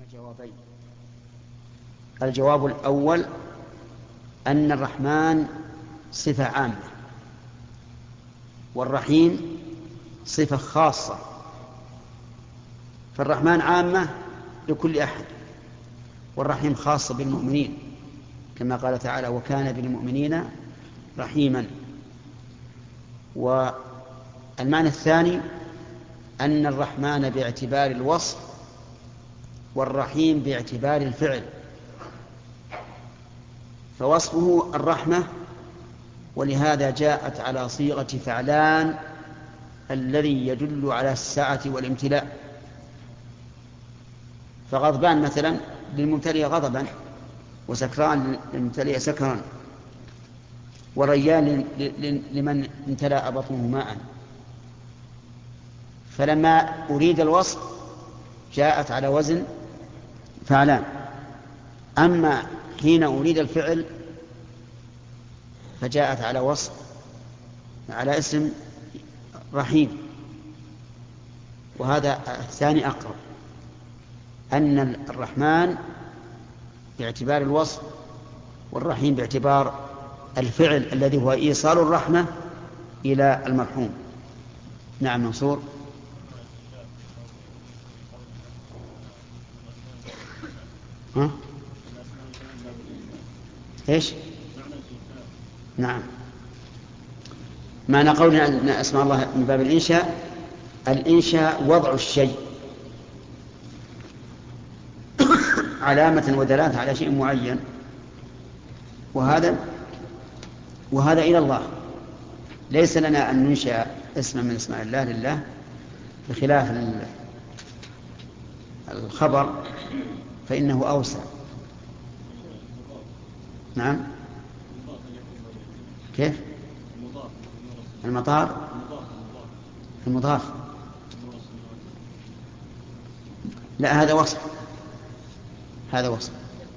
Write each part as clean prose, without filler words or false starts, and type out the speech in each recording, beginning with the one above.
جوابين. الجواب الأول أن الرحمن صفة عامة والرحيم صفة خاصة، فالرحمن عامة لكل أحد والرحيم خاصة بالمؤمنين كما قال تعالى وكان بالمؤمنين رحيما. والمعنى الثاني أن الرحمن باعتبار الوصف والرحيم باعتبار الفعل، فوصفه الرحمة ولهذا جاءت على صيغة فعلان الذي يدل على السعة والامتلاء. فغضبان مثلا للممتلئ غضبا، وسكران للممتلئ سكرا، وريان لمن امتلأ بطنه ماء. فلما أريد الوصف جاءت على وزن فعلان، أما حين أريد الفعل فجاءت على وصف على اسم رحيم. وهذا الثاني أقرب، أن الرحمن باعتبار الوصف والرحيم باعتبار الفعل الذي هو إيصال الرحمة إلى المرحوم. نعم منصور. ها؟ إيش؟ نعم، معنى قولنا أن أسماء الله من باب الإنشاء، الإنشاء وضع الشيء علامة ودلالة على شيء معين، وهذا إلى الله. ليس لنا أن ننشأ اسما من اسماء الله لله، بخلاف الخبر فإنه أوسع. نعم، كيف؟ المطار المضاف، لا هذا وصف، هذا وصف.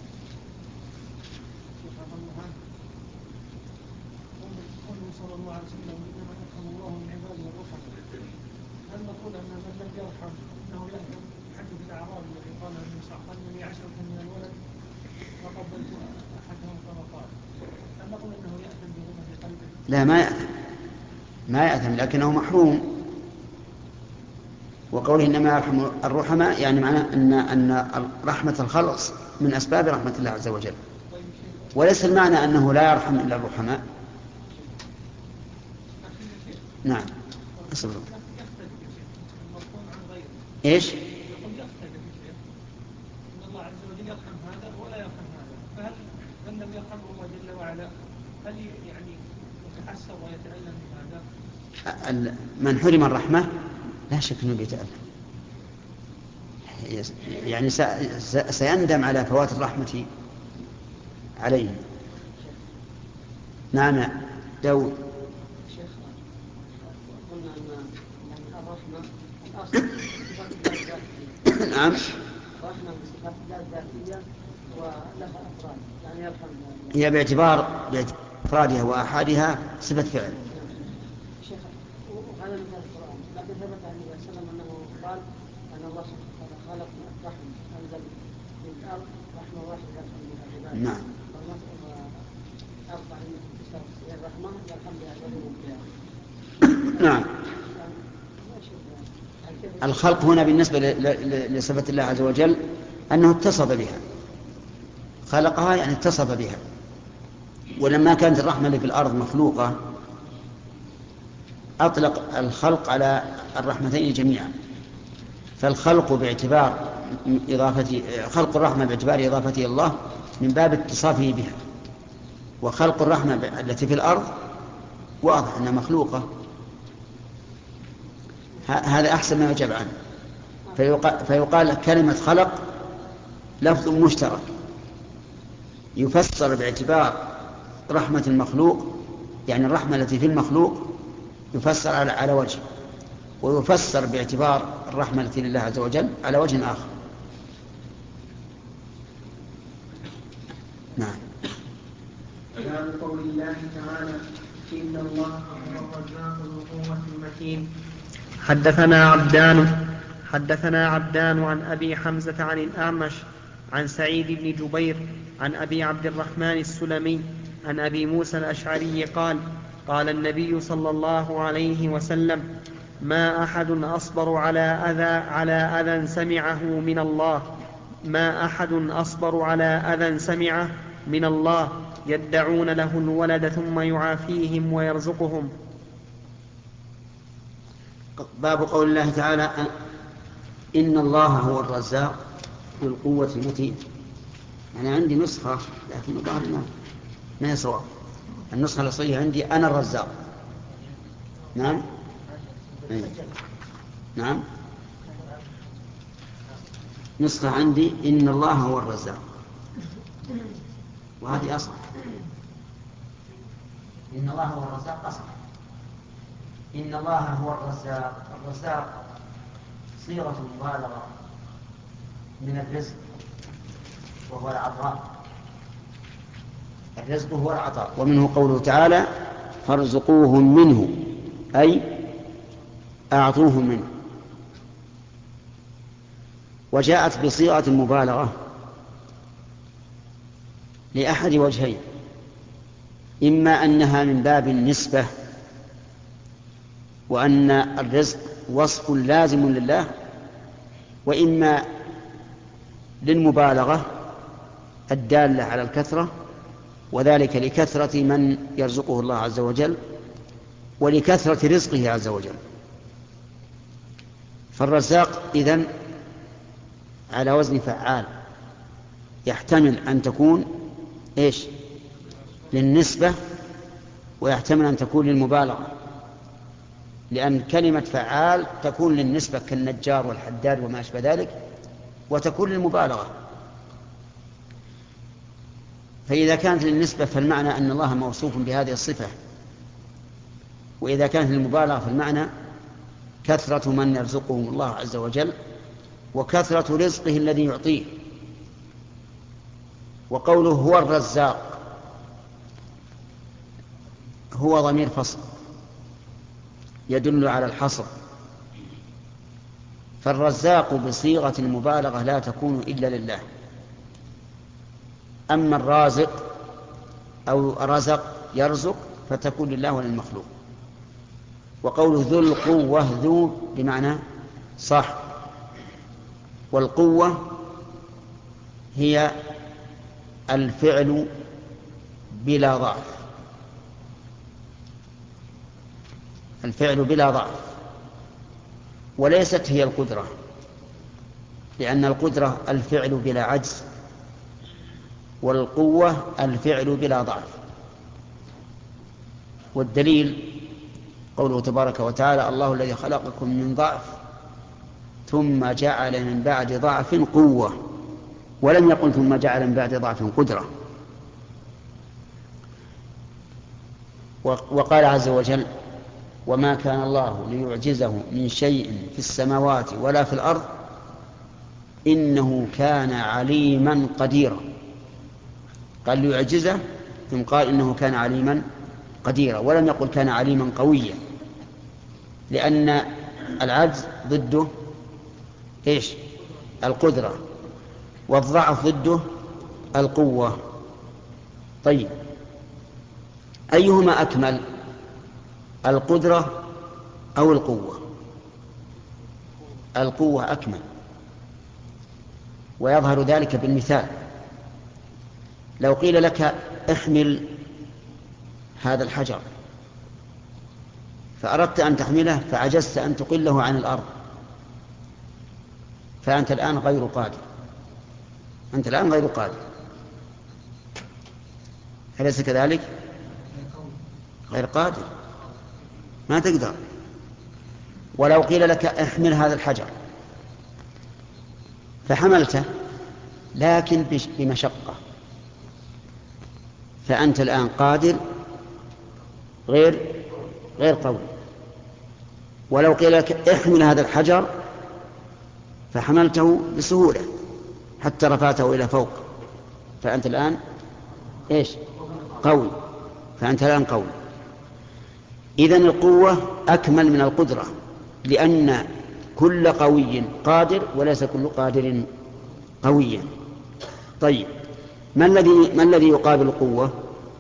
صلى الله عليه وسلم إنما يرحم الله من عباده الرحمة، هل نقول أن من لم يرحم أنه يرحم حدث الأعراب الذي قال النبي صلى الله عليه وسلم لي 10 من الولد وقبلت أحدهم كما قال، هل نقول أنه يأثم بغمة قلبه؟ لا، ما يأثم لكنه محروم. وقوله إنما يرحم الرحمة يعني معناه أن رحمة الخلق من أسباب رحمة الله عز وجل، وليس المعنى أنه لا يرحم إلا الرحماء. نعم أصبر. إيش؟ إن الله عز وجل يرحم هذا ولا يرحم هذا، فهل من لم يرحمه الله جل وعلا هل يعني يتحسر ويتألم من هذا؟ من حرم الرحمة لا شك أنه بيتألم، يعني سيندم على فوات الرحمة عليه. نعم داود. قلنا أن الرحمة الأصل صفات الله الذاتية. نعم. الرحمة من صفات الله الذاتية ولها أفراد، يعني يرحم. هي باعتبار أفرادها وأحادها صفة فعل. شيخ وهذا من القرآن، لكن ثبت عن النبي صلى الله عليه وسلم أنه قال أن الله سبحانه وتعالى خلق رحم أنزل من الأرض رحمة واحدة يرحم بها عباده. نعم. أربع الرحمة يرحم بها عباده. نعم. الخلق هنا بالنسبة لصفة الله عز وجل أنه اتصف بها، خلقها يعني اتصف بها. ولما كانت الرحمة اللي في الأرض مخلوقة أطلق الخلق على الرحمتين جميعا، فالخلق باعتبار خلق الرحمة باعتبار إضافته الله من باب اتصافه بها، وخلق الرحمة التي في الأرض واضح أنها مخلوقة. هذا أحسن ما يجب عنه. فيقال كلمة خلق لفظ مشترك يفسر باعتبار رحمة المخلوق، يعني الرحمة التي في المخلوق يفسر على وجه، ويفسر باعتبار الرحمة التي لله عز وجل على وجه آخر. نعم. باب قول الله تعالى إن الله هو الرزاق ذو القوة المتين. حدثنا عبدان حدثنا عبدان عن أبي حمزة عن الأعمش عن سعيد بن جبير عن أبي عبد الرحمن السلمي عن أبي موسى الأشعري قال قال النبي صلى الله عليه وسلم ما أحد أصبر على أذى سمعه من الله ما أحد أصبر على أذى سمعه من الله يدعون له الولد ثم يعافيهم ويرزقهم. باب قول الله تعالى إن الله هو الرزاق ذو القوة المتين. أنا عندي نسخة لكن الظاهر ما هي صواب. النسخة الأصلية عندي أنا الرزاق. نعم نعم نسخة عندي إن الله هو الرزاق وهذه أصح. إن الله هو الرزاق أصح. إن الله هو الرزاق. الرزاق صيغة مبالغة من الرزق وهو العطاء. الرزق هو العطاء ومنه قوله تعالى فارزقوهم منه أي أعطوهم منه. وجاءت بصيغة المبالغة لأحد وجهين: إما أنها من باب النسبة وأن الرزق وصف لازم لله، وإما للمبالغة الدالة على الكثرة، وذلك لكثرة من يرزقه الله عز وجل ولكثرة رزقه عز وجل. فالرزاق إذن على وزن فعال، يحتمل أن تكون للنسبة ويحتمل أن تكون للمبالغة، لأن كلمة فعال تكون للنسبة كالنجار والحداد وما أشبه ذلك، وتكون للمبالغة. فإذا كانت للنسبة فالمعنى أن الله موصوف بهذه الصفة، وإذا كانت للمبالغة فالمعنى كثرة من يرزقهم الله عز وجل وكثرة رزقه الذي يعطيه. وقوله هو الرزاق هو ضمير فصل يدل على الحصر، فالرزاق بصيغة المبالغة لا تكون إلا لله. أما الرازق أو رزق يرزق فتكون لله وللمخلوق. وقوله ذو القوة ذو بمعنى صح، والقوة هي الفعل بلا ضعف، الفعل بلا ضعف، وليست هي القدرة، لأن القدرة الفعل بلا عجز، والقوة الفعل بلا ضعف. والدليل قوله تبارك وتعالى الله الذي خلقكم من ضعف ثم جعل من بعد ضعف قوة، ولم يقل ثم جعل من بعد ضعف قدرة. وقال عز وجل وما كان الله ليعجزه من شيء في السماوات ولا في الأرض إنه كان عليما قديرا. قال ليعجزه ثم قال إنه كان عليما قديرا، ولم يقل كان عليما قويا، لأن العجز ضده القدرة، والضعف ضده القوة. طيب أيهما أكمل، القدرة أو القوة؟ القوة أكمل، ويظهر ذلك بالمثال. لو قيل لك احمل هذا الحجر فأردت أن تحمله فعجزت أن تقله عن الأرض، فأنت الآن غير قادر، أنت الآن غير قادر، أليس كذلك؟ غير قادر، ما تقدر. ولو قيل لك احمل هذا الحجر فحملته لكن بمشقة، فأنت الآن قادر غير قوي. ولو قيل لك احمل هذا الحجر فحملته بسهولة حتى رفعته إلى فوق، فأنت الآن قوي، فأنت الآن قوي. إذن القوة أكمل من القدرة، لأن كل قوي قادر وليس كل قادر قويا. طيب، ما الذي يقابل القوة؟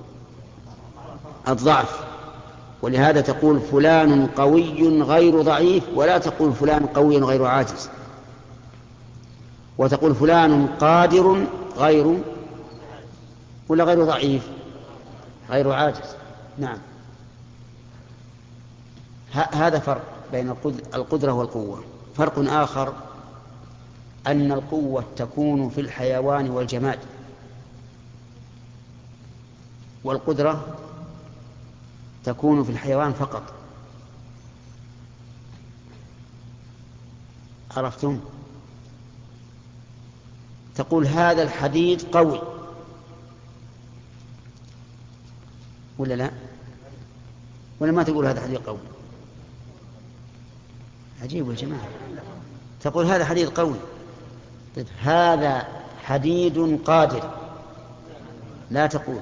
الضعف. ولهذا تقول فلان قوي غير ضعيف، ولا تقول فلان قوي غير عاجز. وتقول فلان قادر غير ولا غير ضعيف، غير عاجز. نعم، هذا فرق بين القدرة والقوة. فرق آخر أن القوة تكون في الحيوان والجماد، والقدرة تكون في الحيوان فقط. عرفتم؟ تقول هذا الحديد قوي ولا لا؟ ولا ما تقول هذا حديد قوي؟ عجيب يا جماعة. تقول هذا حديد قوي. طيب هذا حديد قادر، لا تقول.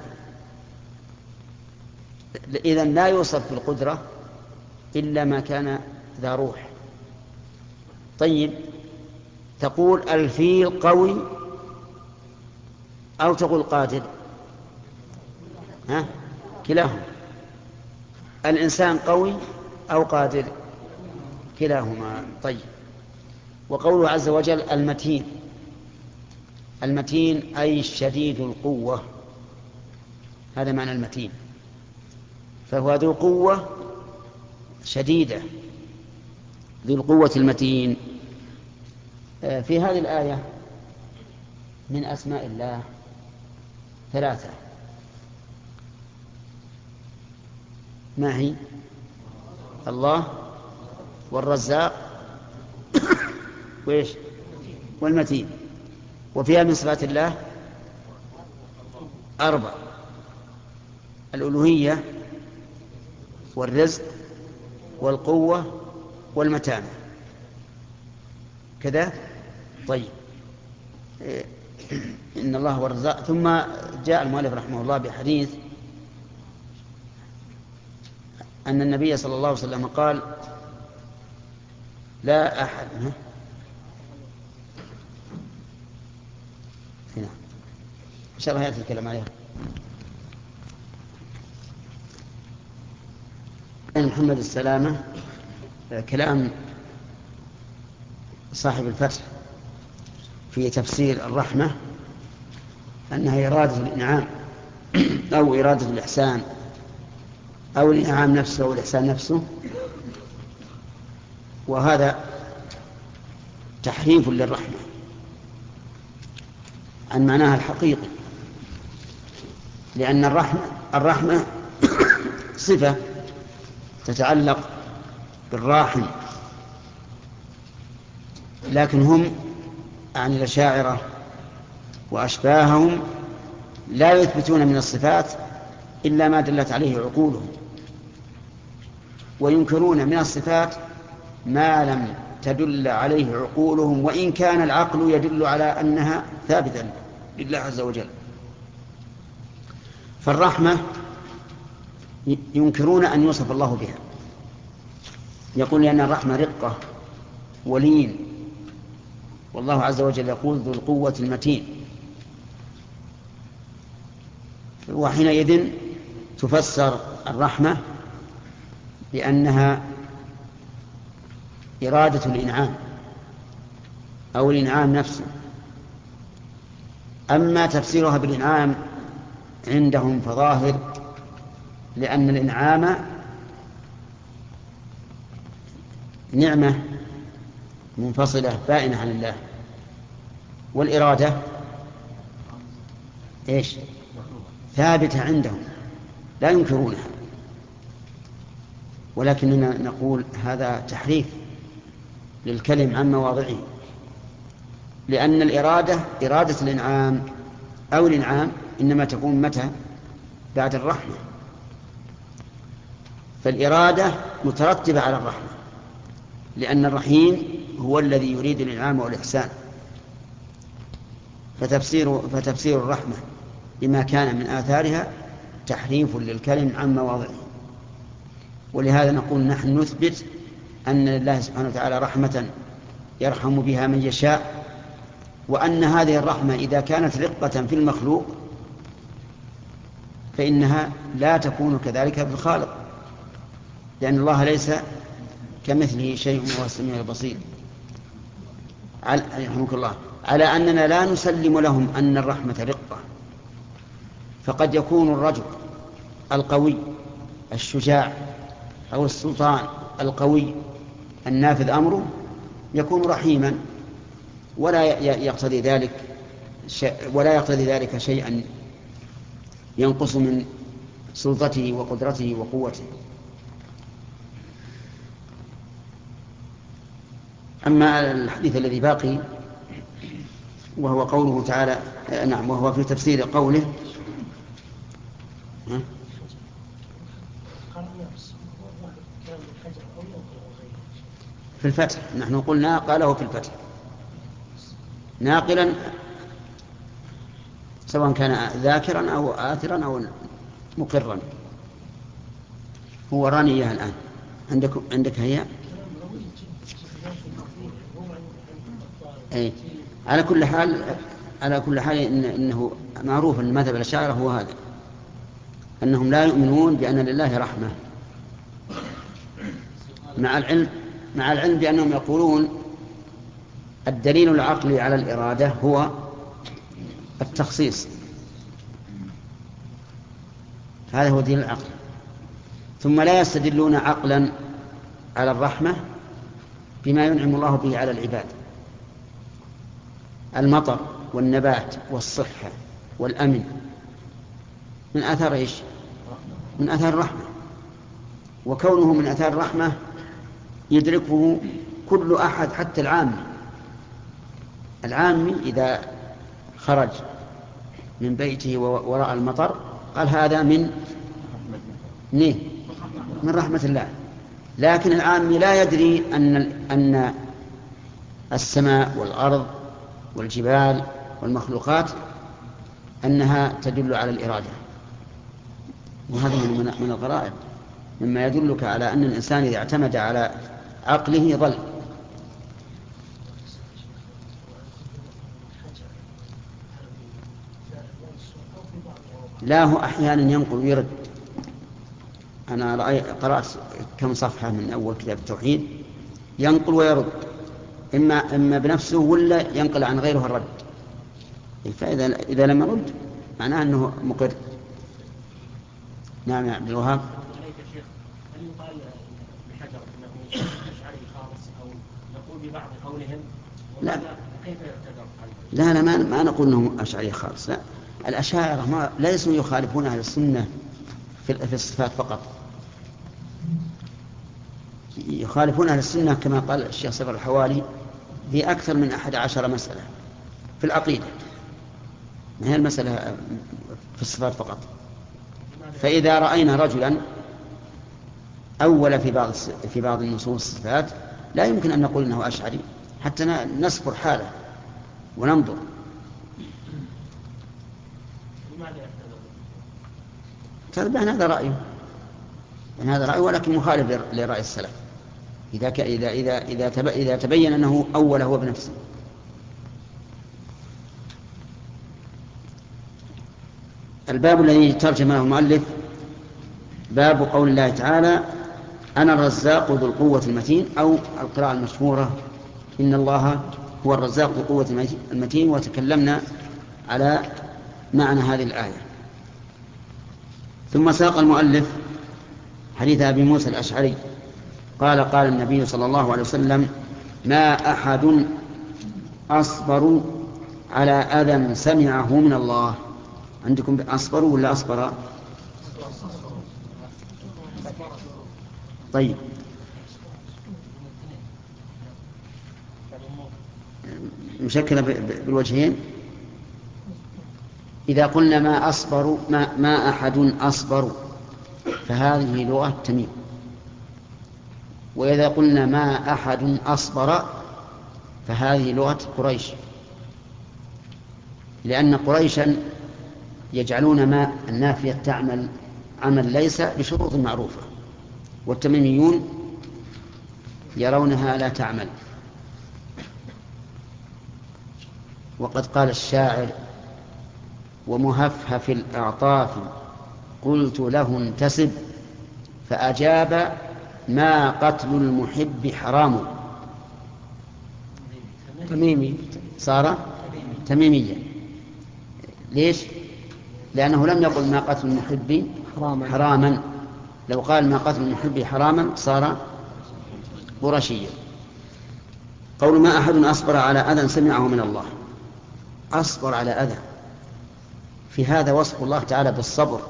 إذن لا يوصف بالقدرة إلا ما كان ذا روح. طيب، تقول الفيل قوي أو تقول قادر؟ كلاهما. الإنسان قوي أو قادر؟ كلاهما. طيب، وقوله عز وجل المتين. المتين أي شديد القوة، هذا معنى المتين. فهو ذو قوة شديدة، ذو القوة المتين. في هذه الآية من أسماء الله 3. ما هي؟ الله والرزاق وإيش؟ والمتين. وفيها من صفات الله 4: الألوهية والرزق والقوة والمتانة. كذا؟ طيب، إن الله هو الرزاق. ثم جاء المؤلف رحمه الله بحديث أن النبي صلى الله عليه وسلم قال لا أحد هنا إن شاء الله يأتي الكلام عليها. محمد السلامة كلام صاحب الفتح في تفسير الرحمة أنها إرادة الإنعام أو إرادة الإحسان، أو الإنعام نفسه أو الإحسان نفسه. وهذا تحريف للرحمة عن معناها الحقيقي، لأن الرحمة صفة تتعلق بالراحم، لكن هم عن الأشاعرة وأشباههم لا يثبتون من الصفات إلا ما دلت عليه عقولهم، وينكرون من الصفات ما لم تدل عليه عقولهم، وإن كان العقل يدل على أنها ثابتة لله عز وجل. فالرحمة ينكرون أن يوصف الله بها، يقول لأن الرحمة رقة ولين، والله عز وجل يقول ذو القوة المتين. وحينئذ تفسر الرحمة بأنها إرادة الإنعام أو الإنعام نفسه. أما تفسيرها بالإنعام عندهم فظاهر، لأن الإنعام نعمة منفصلة بائنة عن الله، والإرادة إيش؟ ثابتة عندهم لا ينكرونها. ولكننا نقول هذا تحريف للكلم عن مواضعه، لأن الإرادة إرادة الإنعام أو الإنعام إنما تكون متى؟ بعد الرحمة. فالإرادة مترتبة على الرحمة، لأن الرحيم هو الذي يريد الإنعام والإحسان. فتفسير الرحمة بما كان من آثارها تحريف للكلم عن مواضعه. ولهذا نقول نحن نثبت أن لله سبحانه وتعالى رحمة يرحم بها من يشاء، وأن هذه الرحمة إذا كانت رقة في المخلوق فإنها لا تكون كذلك بالخالق، لأن الله ليس كمثله شيء وهو السميع البصير. يرحمك الله. على أننا لا نسلم لهم أن الرحمة رقة، فقد يكون الرجل القوي الشجاع أو السلطان القوي النافذ أمره يكون رحيما، ولا يقتضي ذلك شيئا ينقص من سلطته وقدرته وقوته. أما الحديث الذي باقي وهو قوله تعالى، نعم، وهو في تفسير قوله في الفتح. نحن قلنا قاله في الفتح ناقلا، سواء كان ذاكرا أو آثرا أو مقرا. هو رانية الآن عندك هي. أي. على كل حال إنه معروف أن مذهب الأشاعرة هو هذا، أنهم لا يؤمنون بأن لله رحمة، مع العلم بأنهم يقولون الدليل العقلي على الإرادة هو التخصيص، هذا هو دليل العقل. ثم لا يستدلون عقلا على الرحمة بما ينعم الله به على العباد، المطر والنبات والصحة والأمن من آثار إيش؟ من آثار الرحمة، وكونه من آثار الرحمة يدركه كل أحد حتى العامي إذا خرج من بيته وراء المطر قال هذا من رحمة الله. لكن العامي لا يدري أن السماء والأرض والجبال والمخلوقات أنها تدل على الإرادة، وهذا من الغرائب، مما يدلك على أن الإنسان إذا اعتمد على عقله ضل. لا، هو أحيانا ينقل ويرد. أنا قرأت كم صفحة من أول كتاب التوحيد، ينقل ويرد، إما بنفسه ولا ينقل عن غيره الرد. فإذا لم يرد معناه أنه مقر. نعم يا عبد الوهاب. هل يقال بحجر أنه أشعري خالص، أو نقول ببعض قولهم؟ لا، كيف يعتذر؟ لا، ما نقول أنهم أشعري خالص. لا، الأشاعرة ليسوا يخالفون أهل السنة في الصفات فقط، يخالفون أهل السنة كما قال الشيخ صفر الحوالي في أكثر من 11 مسألة في العقيدة، ما هي المسألة في الصفات فقط. فإذا رأينا رجلا أول في بعض النصوص الصفات لا يمكن أن نقول إنه أشعري حتى نصبر حاله وننظر. كذبان هذا رأيه، ولكن مخالف لرأي السلف إذا تبين أنه أول هو بنفسه. الباب الذي ترجم له المؤلف باب قول الله تعالى أنا الرزاق ذو القوة المتين، أو القراءة المشهورة إن الله هو الرزاق ذو القوة المتين. وتكلمنا على معنى هذه الآية. ثم ساق المؤلف حديث أبي موسى الأشعري قال قال النبي صلى الله عليه وسلم ما أحد أصبر على أذى سمعه من الله. عندكم أصبر ولا أصبر؟ طيب، مشكلة بالوجهين. إذا قلنا ما أحد أصبر فهذه لغة تميم، وإذا قلنا ما أحد أصبر فهذه لغة قريش، لأن قريشا يجعلون ما النافية تعمل عمل ليس بشروط معروفة، والتميميون يرونها لا تعمل. وقد قال الشاعر: ومهفهف الأعطاف قلت له انتسب، فأجاب: ما قتل المحب حرام. تميمي. صار تميميا. ليش؟ لأنه لم يقل ما قتل المحب حراما. لو قال ما قتل المحب حراما صار قرشيا. قول: ما أحد أصبر على أذى سمعه من الله. أصبر على أذى، في هذا وصف الله تعالى بالصبر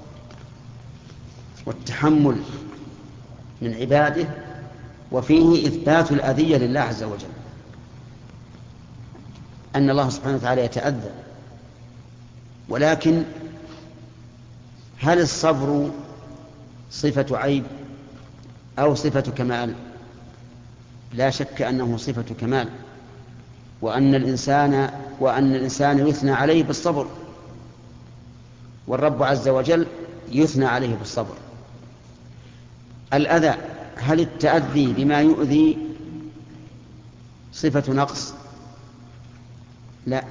والتحمل من عباده، وفيه إثبات الأذية لله عز وجل، أن الله سبحانه وتعالى يتأذى. ولكن هل الصبر صفة عيب أو صفة كمال؟ لا شك أنه صفة كمال، وأن الإنسان يثنى عليه بالصبر، والرب عز وجل يثنى عليه بالصبر. الأذى، هل التأذي بما يؤذي صفة نقص؟ لا،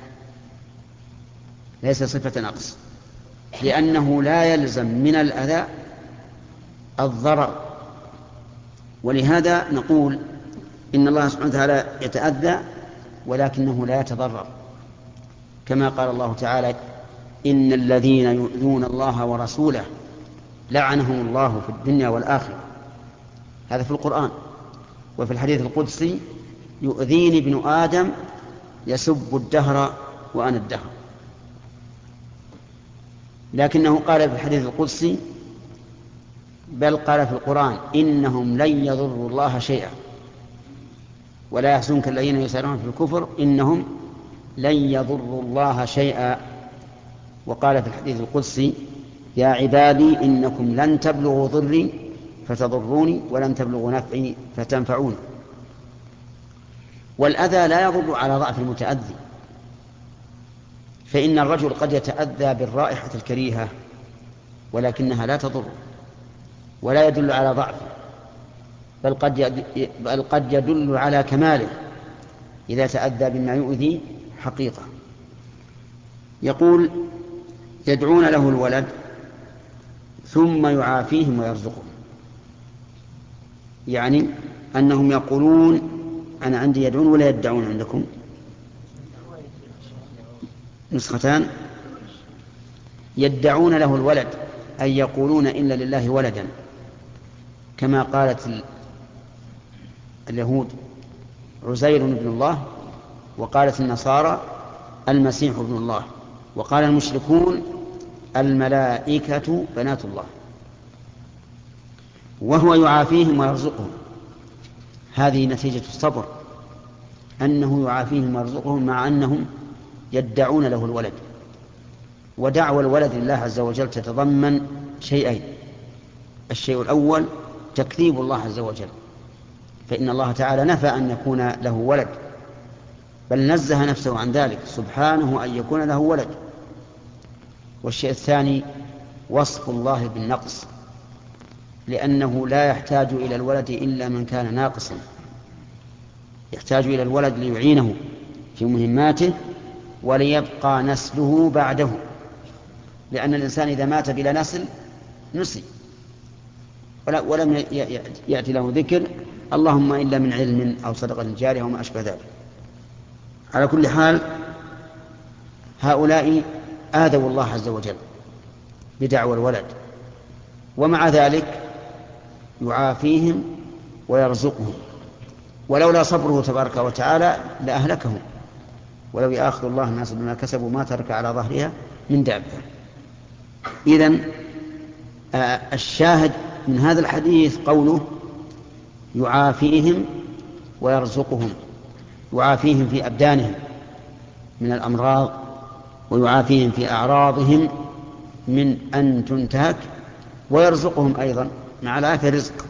ليس صفة نقص، لأنه لا يلزم من الأذى الضرر. ولهذا نقول إن الله سبحانه وتعالى يتأذى ولكنه لا يتضرر، كما قال الله تعالى: إن الذين يؤذون الله ورسوله لعنهم الله في الدنيا والآخرة. هذا في القرآن. وفي الحديث القدسي: يؤذيني ابن آدم يسب الدهر وأنا الدهر. لكنه قال في الحديث القدسي، بل قال في القرآن: إنهم لن يضروا الله شيئا ولا يحزنك الذين يسارعون في الكفر إنهم لن يضروا الله شيئا. وقال في الحديث القدسي: يا عبادي إنكم لن تبلغوا ضري فتضروني ولن تبلغوا نفعي فتنفعوني. والأذى لا يضر على ضعف المتأذي، فإن الرجل قد يتأذى بالرائحة الكريهة ولكنها لا تضر ولا يدل على ضعفه، بل قد يدل على كماله إذا تأذى بما يؤذي حقيقة. يقول: يدعون له الولد ثم يعافيهم ويرزقهم، يعني أنهم يقولون: أنا عندي يدعون ولا يدعون عندكم؟ نسختان. يدعون له الولد أي يقولون إن لله ولدا، كما قالت اليهود عزير ابن الله، وقالت النصارى المسيح ابن الله، وقال المشركون الملائكة بنات الله. وهو يعافيهم ويرزقهم، هذه نتيجة الصبر، أنه يعافيهم ويرزقهم مع أنهم يدعون له الولد. ودعوى الولد لله عز وجل تتضمن شيئين: الشيء الأول تكذيب الله عز وجل، فإن الله تعالى نفى أن يكون له ولد، بل نزه نفسه عن ذلك سبحانه أن يكون له ولد. والشيء الثاني وصف الله بالنقص، لأنه لا يحتاج إلى الولد إلا من كان ناقصا، يحتاج إلى الولد ليعينه في مهماته وليبقى نسله بعده، لأن الإنسان إذا مات بلا نسل نسي ولم يأتي له ذكر، اللهم إلا من علم أو صدقة جارية وما أشبه ذلك. على كل حال هؤلاء آذوا الله عز وجل بدعوى الولد، ومع ذلك يعافيهم ويرزقهم، ولولا صبره تبارك وتعالى لأهلكهم، ولو يأخذ الله الناس بما كسبوا ما ترك على ظهرها من دابة. إذن الشاهد من هذا الحديث قوله يعافيهم ويرزقهم، يعافيهم في أبدانهم من الأمراض، ويعافيهم في أعراضهم من أن تنتهك، ويرزقهم أيضا مع العافية رزق.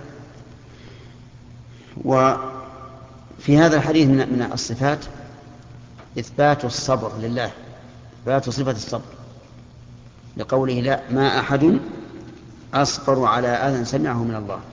وفي هذا الحديث من الصفات إثبات الصبر لله، إثبات صفة الصبر، لقوله: لا ما أحد أصبر على أذى سمعه من الله.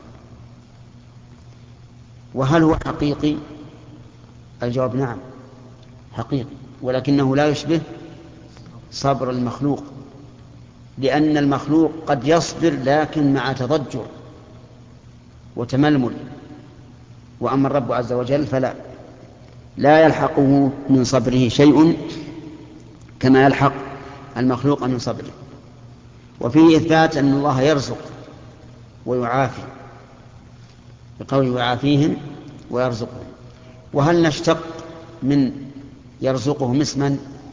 وهل هو حقيقي؟ الجواب نعم حقيقي، ولكنه لا يشبه صبر المخلوق، لأن المخلوق قد يصبر لكن مع تضجر وتململ، وأما الرب عز وجل فلا، لا يلحقه من صبره شيء كما يلحق المخلوق من صبره. وفيه إثبات أن الله يرزق ويعافي بقوله يعافيهم ويرزقهم. وهل نشتق من يرزقهم اسما؟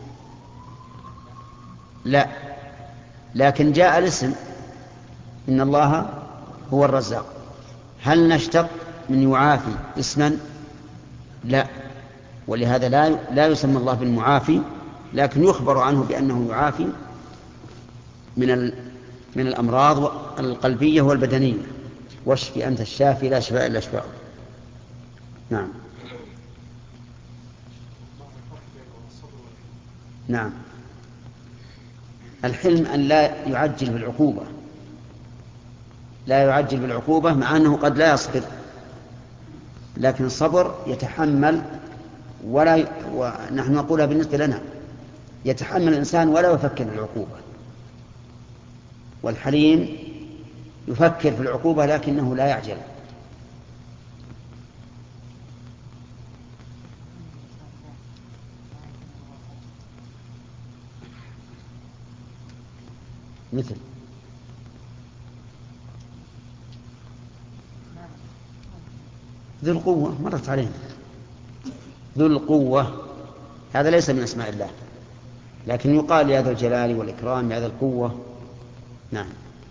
لا، لكن جاء الاسم إن الله هو الرزاق. هل نشتق من يعافي اسما؟ لا، ولهذا لا يسمى الله بالمعافي، لكن يخبر عنه بأنه يعافي من الأمراض القلبية والبدنية. واشفي أنت الشافي لا شفاء إلا شفاء. نعم. نعم. الحلم أن لا يعجل بالعقوبة، لا يعجل بالعقوبة مع أنه قد لا يصبر، لكن الصبر يتحمل ونحن نقولها بالنسبة لنا، يتحمل الإنسان ولا يفكر في العقوبة. والحليم يفكر في العقوبة لكنه لا يعجل. مثل ذو القوة مرت علينا، ذو القوة هذا ليس من أسماء الله، لكن يقال يا ذا الجلال والإكرام يا ذا القوة. نعم.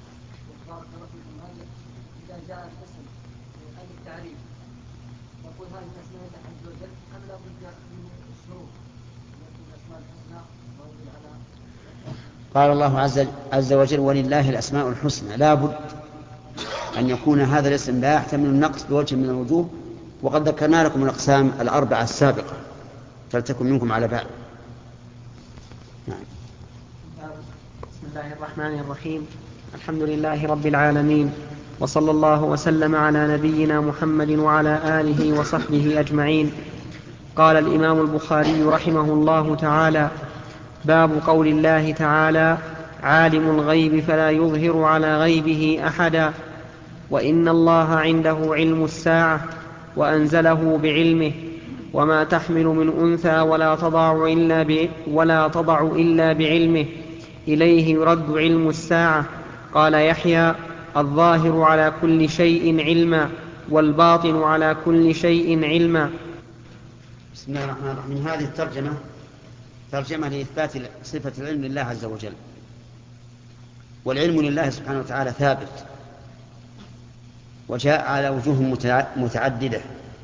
إذا جاء الاسم أي التعريف نقول هذه الأسماء الله عز وجل أم لا بد من الشروط التي الأسماء الحسنى موجود على؟ قال الله عز وجل ولله الأسماء الحسنى، لا بد أن يكون هذا الاسم لا يحتمل النقص بوجه من الوجوه، وقد ذكرنا لكم الأقسام الأربعة السابقة فلتكن منكم على بال. نعم. بسم الله الرحمن الرحيم. الحمد لله رب العالمين، وصلى الله وسلم على نبينا محمد وعلى آله وصحبه أجمعين. قال الإمام البخاري رحمه الله تعالى: باب قول الله تعالى: عالم الغيب فلا يظهر على غيبه أحدا، وإن الله عنده علم الساعة وأنزله بعلمه، وما تحمل من أنثى ولا تضع إلا بعلمه، إليه يرد علم الساعة. قال يحيى: الظاهر على كل شيء علما، والباطن على كل شيء علما. بسم الله الرحمن الرحيم. هذه الترجمة ترجمة لإثبات صفة العلم لله عز وجل، والعلم لله سبحانه وتعالى ثابت، وجاء على وجوه متعددة،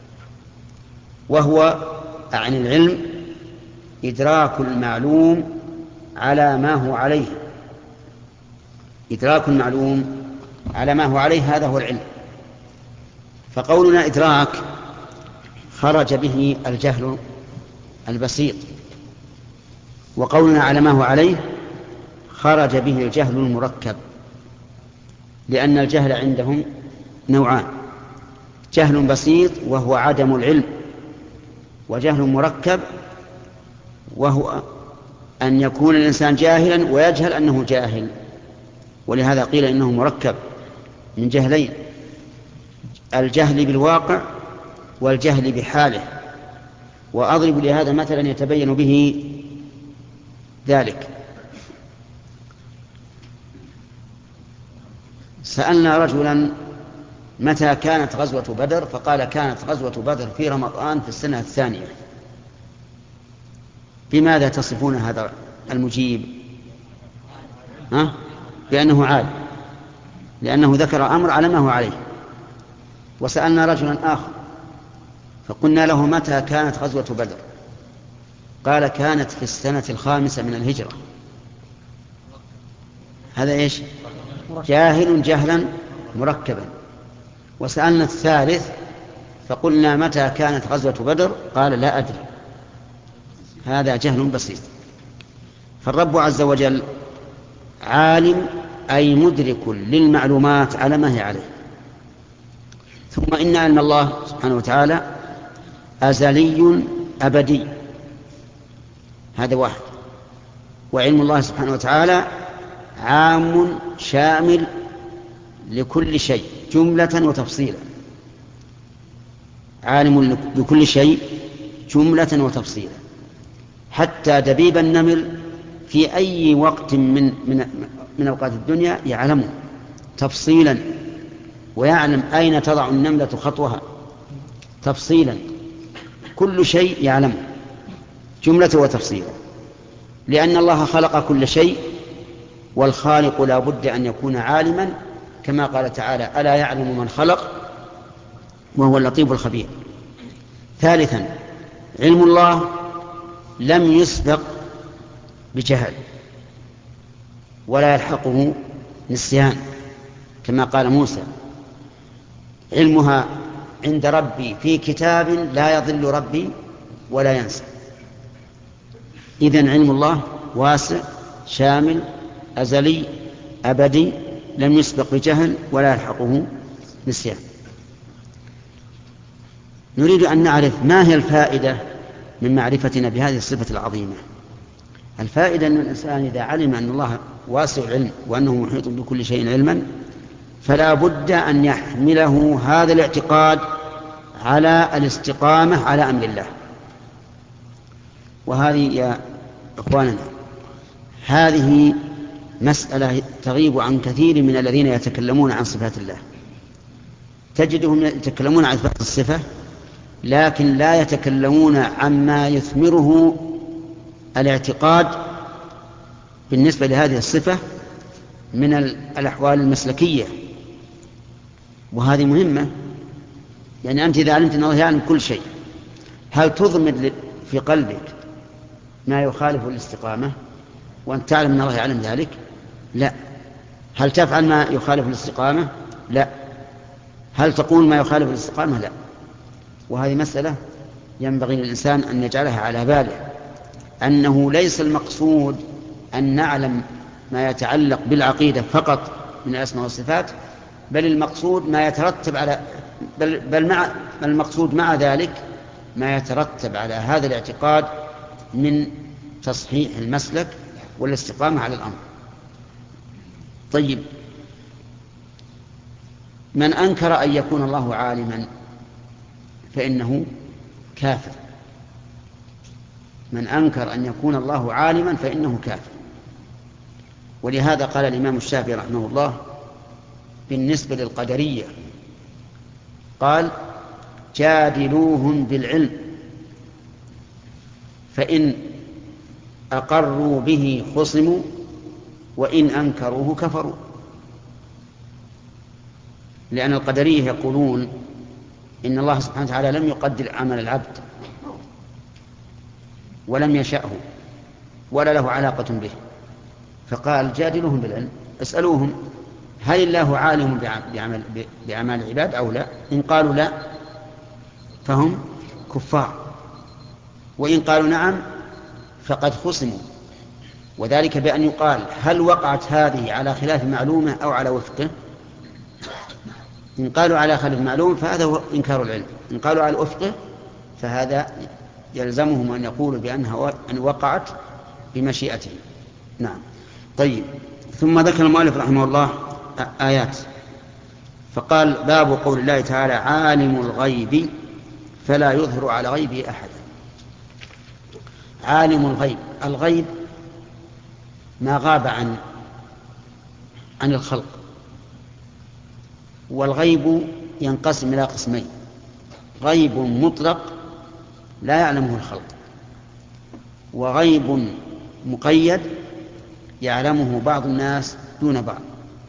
وهو عن العلم إدراك المعلوم على ما هو عليه، إدراك المعلوم على ما هو عليه، هذا هو العلم. فقولنا إدراك خرج به الجهل البسيط، وقولنا على ما هو عليه خرج به الجهل المركب، لأن الجهل عندهم نوعان: جهل بسيط وهو عدم العلم، وجهل مركب وهو أن يكون الإنسان جاهلا ويجهل أنه جاهل، ولهذا قيل إنه مركب من جهلين: الجهل بالواقع والجهل بحاله. وأضرب لهذا مثلا يتبين به ذلك. سألنا رجلا متى كانت غزوة بدر، فقال كانت غزوة بدر في رمضان في السنة الثانية. بماذا تصفون هذا المجيب؟ بأنه عالم، لأنه ذكر أمر على ما هو عليه. وسألنا رجلا آخر فقلنا له متى كانت غزوة بدر، قال كانت في السنة 5 من الهجرة. هذا إيش؟ جاهل جهلا مركبا. وسألنا الثالث فقلنا متى كانت غزوة بدر، قال لا أدري. هذا جهل بسيط. فالرب عز وجل عالم أي مدرك للمعلومات على ما هي عليه. ثم إن علم الله سبحانه وتعالى أزلي أبدي، هذا واحد. وعلم الله سبحانه وتعالى عام شامل لكل شيء جملة وتفصيلا، عالم بكل شيء جملة وتفصيلا، حتى دبيب النمل في أي وقت من أوقات الدنيا يعلمه تفصيلا، ويعلم أين تضع النملة خطوها تفصيلا، كل شيء يعلمه جملة وتفصيلا، لأن الله خلق كل شيء، والخالق لا بد أن يكون عالما، كما قال تعالى: ألا يعلم من خلق وهو اللطيف الخبير. ثالثا، علم الله لم يسبق بجهل ولا يلحقه نسيان، كما قال موسى: علمها عند ربي في كتاب لا يضل ربي ولا ينسى. إذن علم الله واسع شامل أزلي أبدي، لم يسبق بجهل ولا يلحقه نسيان. نريد أن نعرف ما هي الفائدة من معرفتنا بهذه الصفة العظيمة. الفائدة أن الإنسان إذا علم أن الله واسع العلم وأنه محيط بكل شيء علما، فلا بد أن يحمله هذا الاعتقاد على الاستقامة على أمر الله. وهذه يا إخواننا هذه مسألة تغيب عن كثير من الذين يتكلمون عن صفات الله. تجدهم يتكلمون عن إثبات الصفة، لكن لا يتكلمون عما يثمره الاعتقاد بالنسبة لهذه الصفة من الأحوال المسلكية، وهذه مهمة. يعني أنت إذا علمت أن الله يعلم كل شيء، هل تضمر في قلبك ما يخالف الاستقامة وأنت تعلم أن الله يعلم ذلك؟ لا. هل تفعل ما يخالف الاستقامة؟ لا. هل تقول ما يخالف الاستقامة؟ لا. وهذه مسألة ينبغي للإنسان أن يجعلها على باله، أنه ليس المقصود أن نعلم ما يتعلق بالعقيدة فقط من الأسماء والصفات، بل المقصود ما يترتب على المقصود مع ذلك ما يترتب على هذا الاعتقاد من تصحيح المسلك والاستقامة على الأمر. طيب، من أنكر أن يكون الله عالما فإنه كافر. من أنكر أن يكون الله عالما فإنه كافر. ولهذا قال الإمام الشافعي رحمه الله بالنسبة للقدرية، قال: جادلوهم بالعلم فإن أقروا به خصموا وإن أنكروه كفروا. لأن القدرية يقولون إن الله سبحانه وتعالى لم يقدر عمل العبد ولم يشأه ولا له علاقة به، فقال: جادلوهم بالعلم، اسألوهم هل الله عالم بأعمال العباد أو لا؟ إن قالوا لا فهم كفار، وإن قالوا نعم فقد خصموا. وذلك بأن يقال: هل وقعت هذه على خلاف معلومة أو على وفقه؟ إن قالوا على خلاف معلومة فهذا هو إنكار العلم، إن قالوا على وفقه فهذا يلزمهم أن يقولوا بأنها أن وقعت بمشيئته. نعم. طيب، ثم ذكر المؤلف رحمه الله آيات، فقال: باب قول الله تعالى: عالم الغيب فلا يظهر على غيبه أحدا. عالم الغيب، الغيب ما غاب عن الخلق. والغيب ينقسم إلى قسمين: غيب مطلق لا يعلمه الخلق، وغيب مقيد يعلمه بعض الناس دون بعض.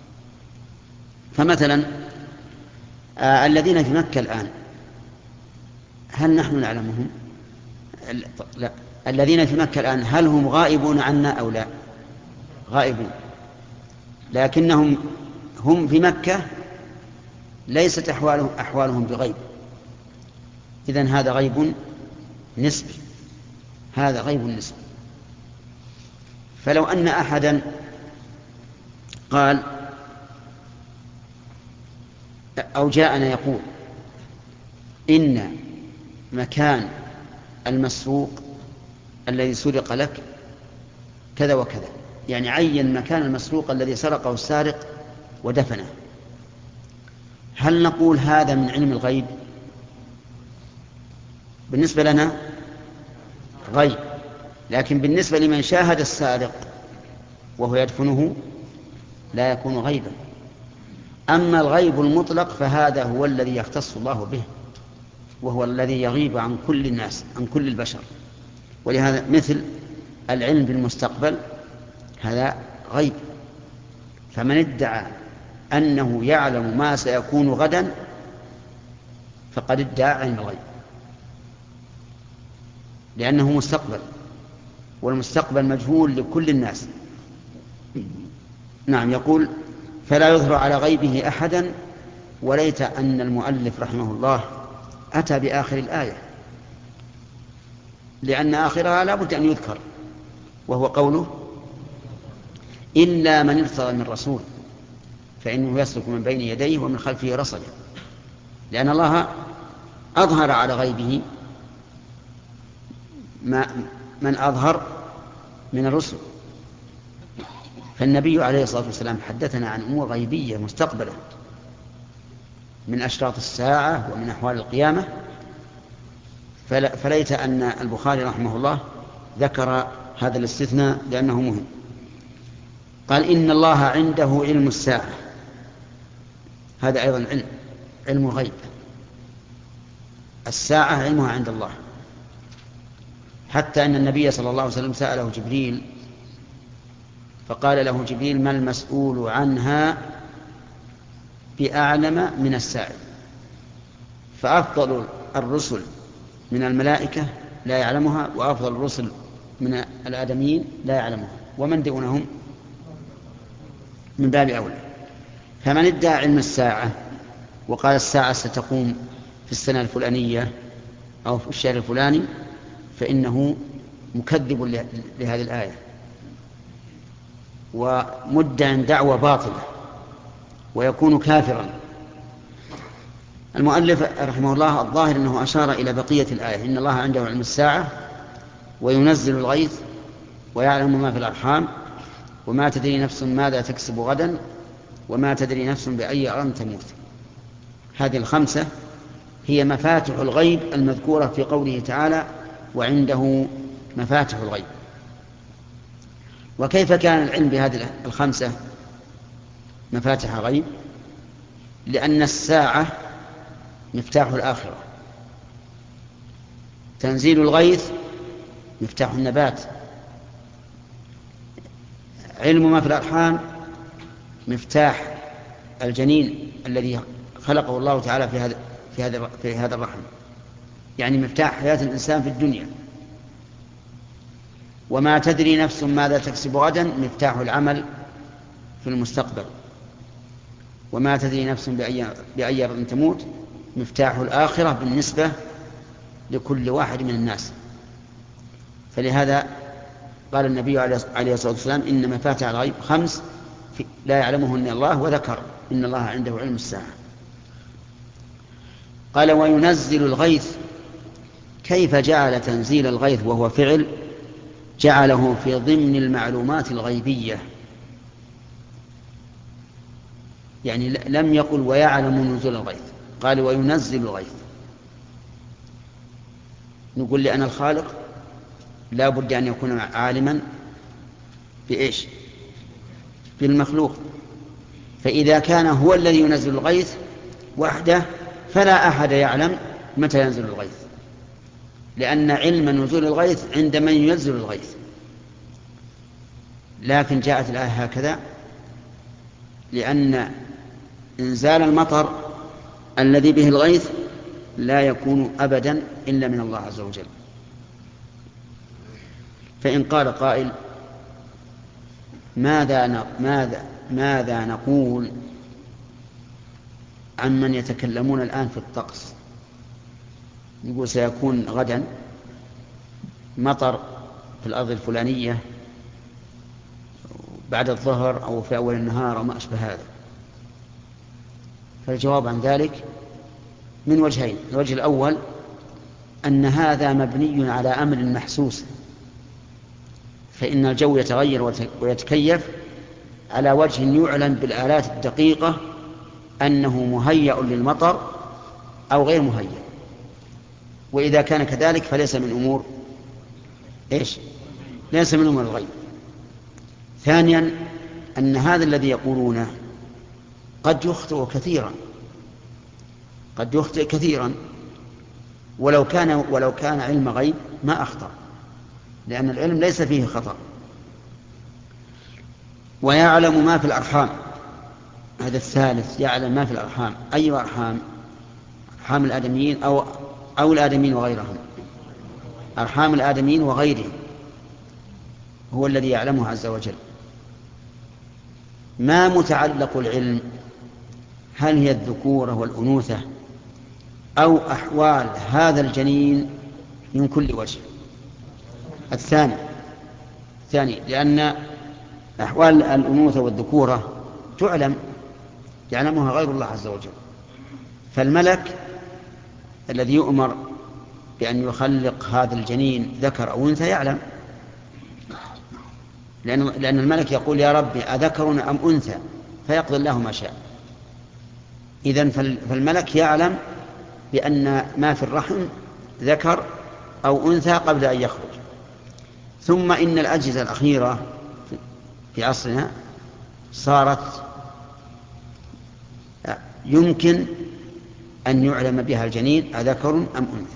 فمثلا الذين في مكة الآن هل نحن نعلمهم؟ لا. الذين في مكة الآن هل هم غائبون عنا أو لا؟ غائبون، لكنهم هم في مكة ليست أحوالهم بغيب. إذن هذا غيب نسبي، هذا غيب نسبي. فلو أن أحدا قال أو جاءنا يقول إن مكان المسروق الذي سرق لك كذا وكذا، يعني عين مكان المسروق الذي سرقه السارق ودفنه. هل نقول هذا من علم الغيب؟ بالنسبة لنا غيب، لكن بالنسبة لمن شاهد السارق وهو يدفنه لا يكون غيبا. أما الغيب المطلق فهذا هو الذي يختص الله به، وهو الذي يغيب عن كل الناس، عن كل البشر. ولهذا مثل العلم بالمستقبل هذا غيب، فمن ادعى أنه يعلم ما سيكون غدا فقد ادعى علم الغيب، لأنه مستقبل، والمستقبل مجهول لكل الناس. نعم. يقول فلا يظهر على غيبه أحدا. وليت أن المؤلف رحمه الله أتى بآخر الآية، لأن آخرها لا بد أن يذكر، وهو قوله إلا من ارتضى من رسول فإنه يسلك من بين يديه ومن خلفه رصدا، لأن الله أظهر على غيبه من أظهر من الرسل. فالنبي عليه الصلاة والسلام حدثنا عن أمور غيبية مستقبلة من أشراط الساعة ومن أحوال القيامة، فليت أن البخاري رحمه الله ذكر هذا الاستثناء لأنه مهم. قال إن الله عنده علم الساعة، هذا أيضا علم غيب. الساعة علمها عند الله، حتى أن النبي صلى الله عليه وسلم سأله جبريل فقال له جبريل ما المسؤول عنها بأعلم من السائل. فأفضل الرسل من الملائكة لا يعلمها، وأفضل الرسل من الآدميين لا يعلمها، ومن دونهم من باب أولى. فمن ادعى علم الساعة وقال الساعة ستقوم في السنة الفلانية أو في الشهر الفلاني فإنه مكذب لهذه الآية ومدعٍ دعوة باطلة ويكون كافرا. المؤلف رحمه الله الظاهر أنه أشار إلى بقية الآية إن الله عنده علم الساعة وينزل الغيث ويعلم ما في الأرحام وما تدري نفس ماذا تكسب غدا وما تدري نفس بأي أرض تموت. هذه الخمسة هي مفاتح الغيب المذكورة في قوله تعالى وعنده مفاتح الغيب. وكيف كان العلم بهذه الخمسة مفاتح غيب؟ لأن الساعة مفتاح الآخرة، تنزيل الغيث مفتاح النبات، علم ما في الأرحام مفتاح الجنين الذي خلقه الله تعالى في هذا الرحم، يعني مفتاح حياة الإنسان في الدنيا. وما تدري نفس ماذا تكسب غدا مفتاح العمل في المستقبل. وما تدري نفس بأي أرض تموت مفتاح الآخرة بالنسبة لكل واحد من الناس. فلهذا قال النبي عليه الصلاة والسلام إن مفاتح الغيب خمس لا يعلمهن الله، وذكر إن الله عنده علم الساعة. قال وينزل الغيث. كيف جعل تنزيل الغيث وهو فعل جعله في ضمن المعلومات الغيبية؟ يعني لم يقل ويعلم نزول الغيث، قال وينزل الغيث. نقول لأن الخالق لا بد أن يكون عالما بإيش؟ بالمخلوق. فإذا كان هو الذي ينزل الغيث وحده فلا أحد يعلم متى ينزل الغيث، لأن علم نزول الغيث عند من ينزل الغيث. لكن جاءت الآية هكذا لأن إنزال المطر الذي به الغيث لا يكون أبدا إلا من الله عز وجل. فإن قال قائل ماذا نقول عن من يتكلمون الآن في الطقس؟ يقول سيكون غدا مطر في الأرض الفلانية بعد الظهر أو في أول النهار أو ما أشبه هذا. فالجواب عن ذلك من وجهين. الوجه الأول أن هذا مبني على أمر محسوس فإن الجو يتغير ويتكيف على وجه يعلم بالآلات الدقيقة أنه مهيأ للمطر أو غير مهيأ. وإذا كان كذلك فليس من أمور ليس من أمور الغيب. ثانيا أن هذا الذي يقولونه قد يخطئ كثيرا ولو كان علم غيب ما أخطأ، لأن العلم ليس فيه خطأ. ويعلم ما في الأرحام، هذا الثالث، يعلم ما في الأرحام. أي أرحام؟ أرحام الآدميين أو الآدميين وغيرهم؟ أرحام الآدميين وغيرهم هو الذي يعلمه عز وجل. ما متعلق العلم؟ هل هي الذكورة والأنوثة أو أحوال هذا الجنين من كل وجه؟ الثاني، لأن أحوال الأنوثة والذكورة يعلمها غير الله عز وجل. فالملك الذي يؤمر بأن يخلق هذا الجنين ذكر أو أنثى يعلم، لأن الملك يقول يا رب أذكر أم أنثى، فيقضي الله ما شاء. إذن فالملك يعلم بأن ما في الرحم ذكر أو أنثى قبل أن يخرج. ثم إن الأجهزة الأخيرة في عصرنا صارت يمكن أن يعلم بها الجنين أذكر أم أنثى.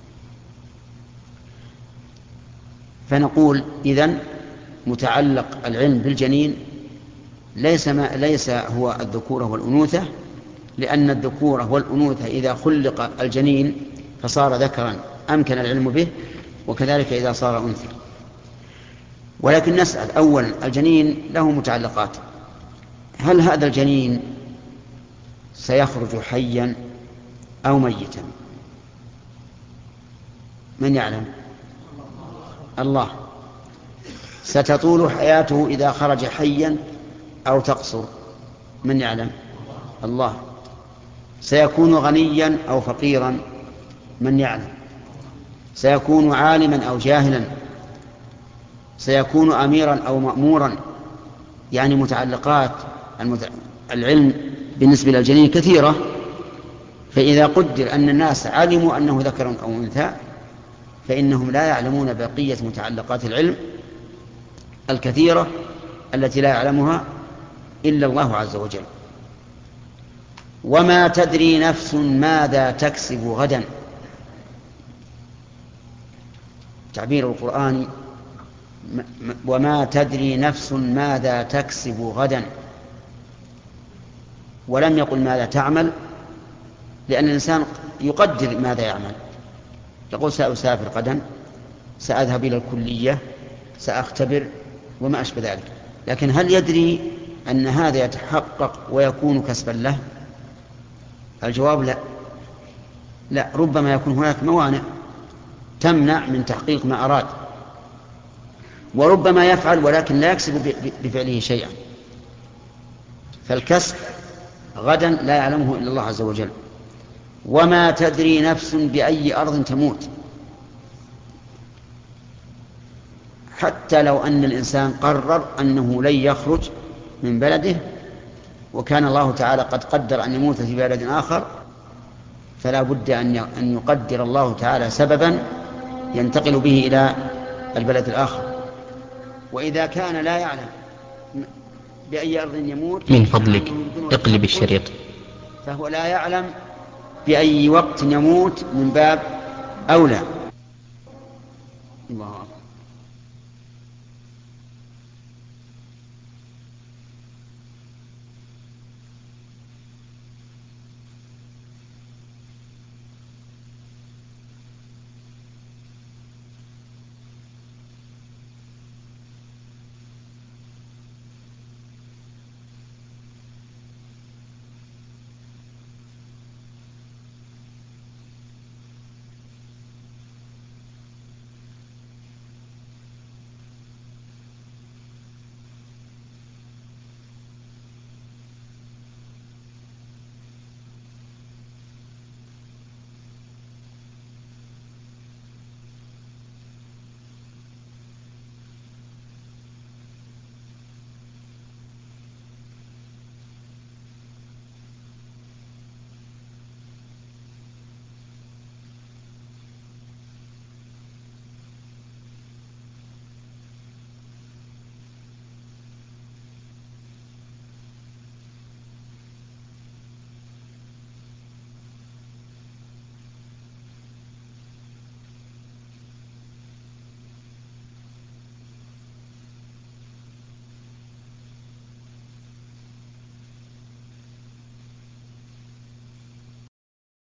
فنقول إذن متعلق العلم بالجنين ليس هو الذكورة والأنوثة، لأن الذكورة والأنوثة إذا خلق الجنين فصار ذكرا أمكن العلم به، وكذلك إذا صار أنثى. ولكن نسأل أولا، الجنين له متعلقات، هل هذا الجنين سيخرج حيا أو ميتا؟ من يعلم؟ الله. ستطول حياته إذا خرج حيا أو تقصر؟ من يعلم؟ الله. سيكون غنيا أو فقيرا؟ من يعلم؟ سيكون عالما أو جاهلا؟ سيكون أميرا أو مأمورا؟ يعني متعلقات العلم بالنسبة للجنين كثيرة. فإذا قدر أن الناس علموا أنه ذكر أو أنثى فإنهم لا يعلمون بقية متعلقات العلم الكثيرة التي لا يعلمها إلا الله عز وجل. وما تدري نفس ماذا تكسب غدا. تعبير القرآن وما تدري نفس ماذا تكسب غدا، ولم يقل ماذا تعمل، لأن الإنسان يقدر ماذا يعمل، يقول سأسافر غدا، سأذهب إلى الكلية، سأختبر وما أشبه ذلك. لكن هل يدري أن هذا يتحقق ويكون كسبا له؟ الجواب لا. ربما يكون هناك موانع تمنع من تحقيق ما أراد، وربما يفعل ولكن لا يكسب بفعله شيئا. فالكسب غدا لا يعلمه إلا الله عز وجل. وما تدري نفس بأي أرض تموت. حتى لو أن الإنسان قرر أنه لن يخرج من بلده وكان الله تعالى قد قدر أن يموت في بلد آخر، فلا بد أن يقدر الله تعالى سببا ينتقل به إلى البلد الآخر. وإذا كان لا يعلم بأي أرض يموت من فضلك اقلب الشريط، فهو لا يعلم بأي وقت يموت من باب أولى. الله أكبر.